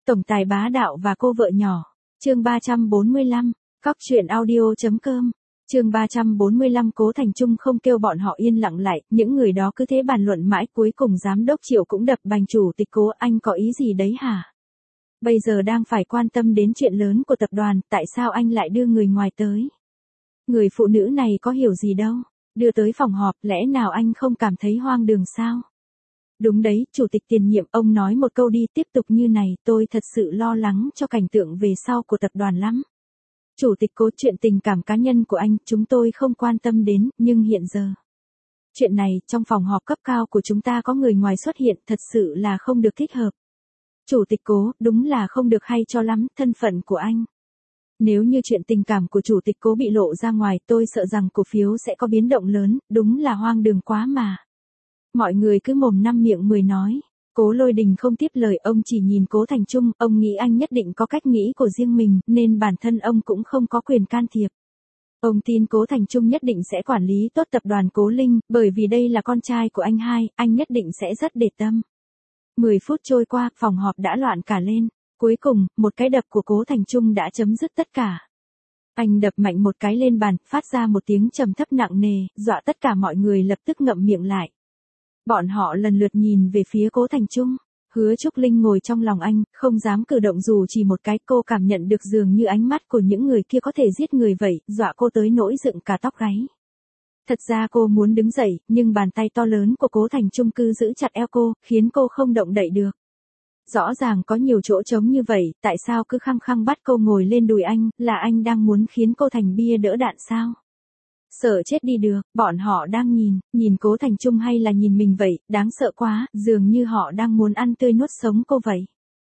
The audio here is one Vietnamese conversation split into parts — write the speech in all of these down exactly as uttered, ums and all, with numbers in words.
Tổng tài bá đạo và cô vợ nhỏ. Chương ba trăm bốn mươi lăm, Cóc truyện audio chấm com. Chương ba trăm bốn mươi lăm Cố Thành Trung không kêu bọn họ yên lặng lại, những người đó cứ thế bàn luận mãi, cuối cùng giám đốc Triệu cũng đập bành chủ tịch Cố, anh có ý gì đấy hả? Bây giờ đang phải quan tâm đến chuyện lớn của tập đoàn, tại sao anh lại đưa người ngoài tới? Người phụ nữ này có hiểu gì đâu, đưa tới phòng họp, lẽ nào anh không cảm thấy hoang đường sao? Đúng đấy, chủ tịch tiền nhiệm, ông nói một câu đi, tiếp tục như này, tôi thật sự lo lắng cho cảnh tượng về sau của tập đoàn lắm. Chủ tịch Cố, chuyện tình cảm cá nhân của anh, chúng tôi không quan tâm đến, nhưng hiện giờ. Chuyện này, trong phòng họp cấp cao của chúng ta có người ngoài xuất hiện, thật sự là không được thích hợp. Chủ tịch Cố, đúng là không được hay cho lắm, thân phận của anh. Nếu như chuyện tình cảm của chủ tịch Cố bị lộ ra ngoài, tôi sợ rằng cổ phiếu sẽ có biến động lớn, đúng là hoang đường quá mà. Mọi người cứ mồm năm miệng mười nói. Cố Lôi Đình không tiếp lời, ông chỉ nhìn Cố Thành Trung, ông nghĩ anh nhất định có cách nghĩ của riêng mình, nên bản thân ông cũng không có quyền can thiệp. Ông tin Cố Thành Trung nhất định sẽ quản lý tốt tập đoàn Cố Linh, bởi vì đây là con trai của anh hai, anh nhất định sẽ rất để tâm. mười phút trôi qua, phòng họp đã loạn cả lên. Cuối cùng, một cái đập của Cố Thành Trung đã chấm dứt tất cả. Anh đập mạnh một cái lên bàn, phát ra một tiếng trầm thấp nặng nề, dọa tất cả mọi người lập tức ngậm miệng lại. Bọn họ lần lượt nhìn về phía Cố Thành Trung. Hứa Trúc Linh ngồi trong lòng anh, không dám cử động dù chỉ một cái, cô cảm nhận được dường như ánh mắt của những người kia có thể giết người vậy, dọa cô tới nỗi dựng cả tóc gáy. Thật ra cô muốn đứng dậy, nhưng bàn tay to lớn của Cố Thành Trung cứ giữ chặt eo cô, khiến cô không động đậy được. Rõ ràng có nhiều chỗ trống như vậy, tại sao cứ khăng khăng bắt cô ngồi lên đùi anh, là anh đang muốn khiến cô thành bia đỡ đạn sao? Sợ chết đi được, bọn họ đang nhìn, nhìn Cố Thành Trung hay là nhìn mình vậy, đáng sợ quá, dường như họ đang muốn ăn tươi nuốt sống cô vậy.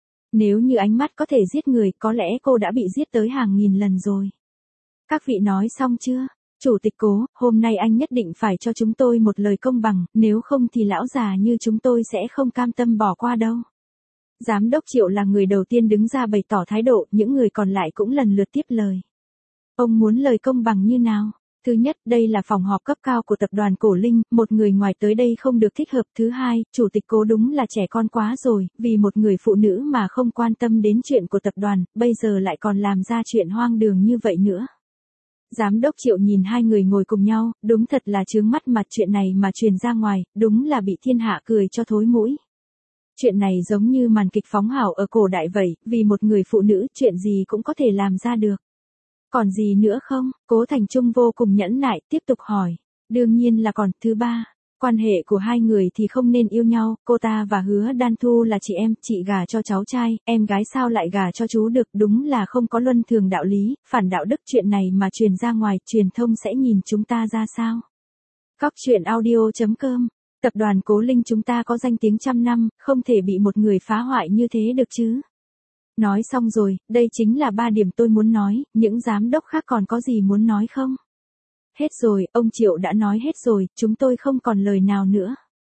Nếu như ánh mắt có thể giết người, có lẽ cô đã bị giết tới hàng nghìn lần rồi. Các vị nói xong chưa? Chủ tịch Cố, hôm nay anh nhất định phải cho chúng tôi một lời công bằng, nếu không thì lão già như chúng tôi sẽ không cam tâm bỏ qua đâu. Giám đốc Triệu là người đầu tiên đứng ra bày tỏ thái độ, những người còn lại cũng lần lượt tiếp lời. Ông muốn lời công bằng như nào? Thứ nhất, đây là phòng họp cấp cao của tập đoàn Cổ Linh, một người ngoài tới đây không được thích hợp. Thứ hai, chủ tịch Cố đúng là trẻ con quá rồi, vì một người phụ nữ mà không quan tâm đến chuyện của tập đoàn, bây giờ lại còn làm ra chuyện hoang đường như vậy nữa. Giám đốc Triệu nhìn hai người ngồi cùng nhau, đúng thật là chướng mắt, mà chuyện này mà truyền ra ngoài, đúng là bị thiên hạ cười cho thối mũi. Chuyện này giống như màn kịch phóng hào ở cổ đại vậy, vì một người phụ nữ, chuyện gì cũng có thể làm ra được. Còn gì nữa không? Cố Thành Trung vô cùng nhẫn nại, tiếp tục hỏi. Đương nhiên là còn. Thứ ba, quan hệ của hai người thì không nên yêu nhau, cô ta và Hứa Đan Thu là chị em, chị gả cho cháu trai, em gái sao lại gả cho chú được, đúng là không có luân thường đạo lý, phản đạo đức, chuyện này mà truyền ra ngoài, truyền thông sẽ nhìn chúng ta ra sao? Cóc truyện audio chấm com. Tập đoàn Cố Linh chúng ta có danh tiếng trăm năm, không thể bị một người phá hoại như thế được chứ. Nói xong rồi, đây chính là ba điểm tôi muốn nói, những giám đốc khác còn có gì muốn nói không? Hết rồi, ông Triệu đã nói hết rồi, chúng tôi không còn lời nào nữa.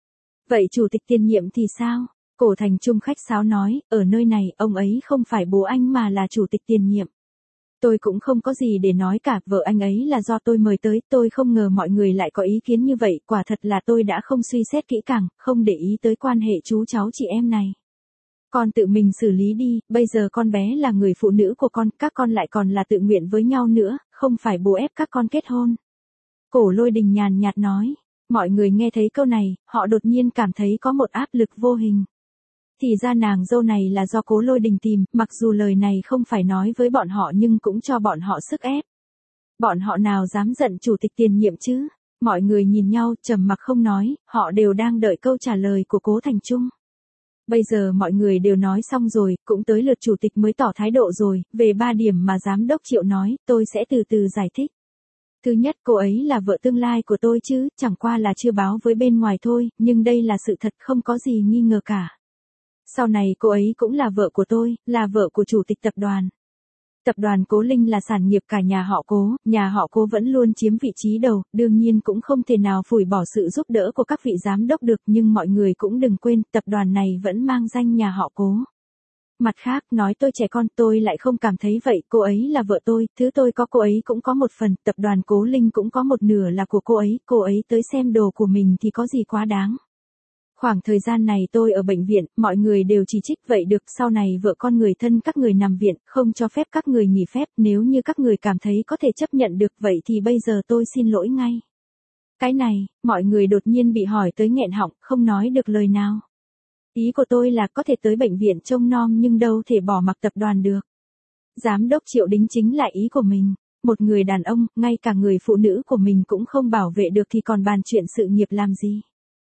Vậy chủ tịch tiền nhiệm thì sao? Cổ Thành Trung khách sáo nói, ở nơi này, ông ấy không phải bố anh mà là chủ tịch tiền nhiệm. Tôi cũng không có gì để nói cả, vợ anh ấy là do tôi mời tới, tôi không ngờ mọi người lại có ý kiến như vậy, quả thật là tôi đã không suy xét kỹ càng, không để ý tới quan hệ chú cháu chị em này. Con tự mình xử lý đi, bây giờ con bé là người phụ nữ của con, các con lại còn là tự nguyện với nhau nữa, không phải bố ép các con kết hôn. Cổ Lôi Đình nhàn nhạt nói, mọi người nghe thấy câu này, họ đột nhiên cảm thấy có một áp lực vô hình. Thì ra nàng dâu này là do Cố Lôi Đình tìm, mặc dù lời này không phải nói với bọn họ nhưng cũng cho bọn họ sức ép. Bọn họ nào dám giận chủ tịch tiền nhiệm chứ? Mọi người nhìn nhau, trầm mặc không nói, họ đều đang đợi câu trả lời của Cố Thành Trung. Bây giờ mọi người đều nói xong rồi, cũng tới lượt chủ tịch mới tỏ thái độ rồi, về ba điểm mà giám đốc Triệu nói, tôi sẽ từ từ giải thích. Thứ nhất, cô ấy là vợ tương lai của tôi chứ, chẳng qua là chưa báo với bên ngoài thôi, nhưng đây là sự thật, không có gì nghi ngờ cả. Sau này cô ấy cũng là vợ của tôi, là vợ của chủ tịch tập đoàn. Tập đoàn Cố Linh là sản nghiệp cả nhà họ Cố, nhà họ Cố vẫn luôn chiếm vị trí đầu, đương nhiên cũng không thể nào phủi bỏ sự giúp đỡ của các vị giám đốc được, nhưng mọi người cũng đừng quên, tập đoàn này vẫn mang danh nhà họ Cố. Mặt khác, nói tôi trẻ con, tôi lại không cảm thấy vậy, cô ấy là vợ tôi, thứ tôi có cô ấy cũng có một phần, tập đoàn Cố Linh cũng có một nửa là của cô ấy, cô ấy tới xem đồ của mình thì có gì quá đáng. Khoảng thời gian này tôi ở bệnh viện, mọi người đều chỉ trích vậy được, sau này vợ con người thân các người nằm viện, không cho phép các người nghỉ phép, nếu như các người cảm thấy có thể chấp nhận được vậy thì bây giờ tôi xin lỗi ngay. Cái này, mọi người đột nhiên bị hỏi tới nghẹn họng, không nói được lời nào. Ý của tôi là có thể tới bệnh viện trông nom nhưng đâu thể bỏ mặc tập đoàn được. Giám đốc Triệu đính chính lại ý của mình. Một người đàn ông, ngay cả người phụ nữ của mình cũng không bảo vệ được thì còn bàn chuyện sự nghiệp làm gì.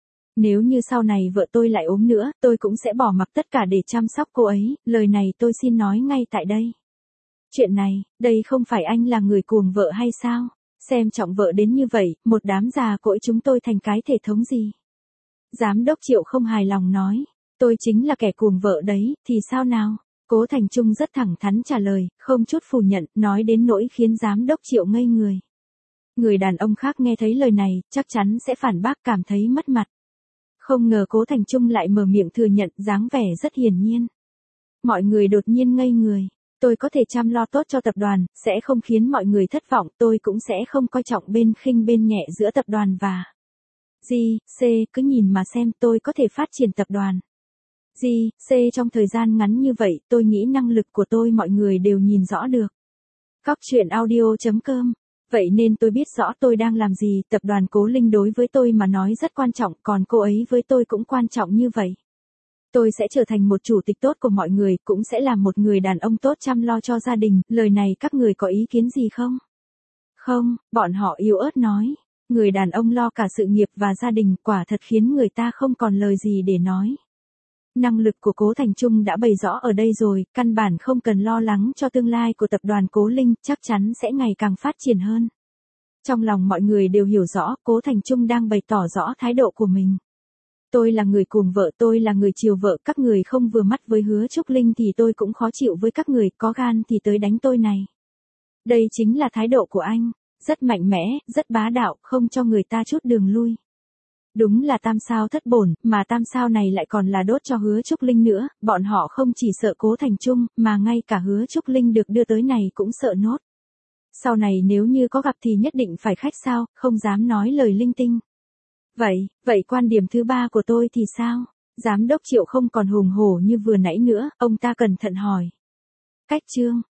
Nếu như sau này vợ tôi lại ốm nữa, tôi cũng sẽ bỏ mặc tất cả để chăm sóc cô ấy, lời này tôi xin nói ngay tại đây. Chuyện này, đây không phải anh là người cuồng vợ hay sao? Xem trọng vợ đến như vậy, một đám già cỗi chúng tôi thành cái thể thống gì? Giám đốc Triệu không hài lòng nói, tôi chính là kẻ cuồng vợ đấy, thì sao nào? Cố Thành Trung rất thẳng thắn trả lời, không chút phủ nhận, nói đến nỗi khiến giám đốc Triệu ngây người. Người đàn ông khác nghe thấy lời này, chắc chắn sẽ phản bác cảm thấy mất mặt. Không ngờ Cố Thành Trung lại mở miệng thừa nhận, dáng vẻ rất hiển nhiên. Mọi người đột nhiên ngây người. Tôi có thể chăm lo tốt cho tập đoàn, sẽ không khiến mọi người thất vọng, tôi cũng sẽ không coi trọng bên khinh bên nhẹ giữa tập đoàn và G, C, cứ nhìn mà xem tôi có thể phát triển tập đoàn. G, C trong thời gian ngắn như vậy, tôi nghĩ năng lực của tôi mọi người đều nhìn rõ được. Cóc truyện audio chấm com. Vậy nên tôi biết rõ tôi đang làm gì, tập đoàn Cố Linh đối với tôi mà nói rất quan trọng, còn cô ấy với tôi cũng quan trọng như vậy. Tôi sẽ trở thành một chủ tịch tốt của mọi người, cũng sẽ là một người đàn ông tốt chăm lo cho gia đình, lời này các người có ý kiến gì không? Không, bọn họ yếu ớt nói. Người đàn ông lo cả sự nghiệp và gia đình, quả thật khiến người ta không còn lời gì để nói. Năng lực của Cố Thành Trung đã bày rõ ở đây rồi, căn bản không cần lo lắng cho tương lai của tập đoàn Cố Linh, chắc chắn sẽ ngày càng phát triển hơn. Trong lòng mọi người đều hiểu rõ, Cố Thành Trung đang bày tỏ rõ thái độ của mình. Tôi là người cuồng vợ, tôi là người chiều vợ, các người không vừa mắt với Hứa Trúc Linh thì tôi cũng khó chịu với các người, có gan thì tới đánh tôi này. Đây chính là thái độ của anh, rất mạnh mẽ, rất bá đạo, không cho người ta chút đường lui. Đúng là tam sao thất bổn, mà tam sao này lại còn là đốt cho Hứa Trúc Linh nữa, bọn họ không chỉ sợ Cố Thành Trung, mà ngay cả Hứa Trúc Linh được đưa tới này cũng sợ nốt. Sau này nếu như có gặp thì nhất định phải khách sao, không dám nói lời linh tinh. Vậy, vậy quan điểm thứ ba của tôi thì sao? Giám đốc Triệu không còn hùng hổ như vừa nãy nữa, ông ta cẩn thận hỏi. Cách chương,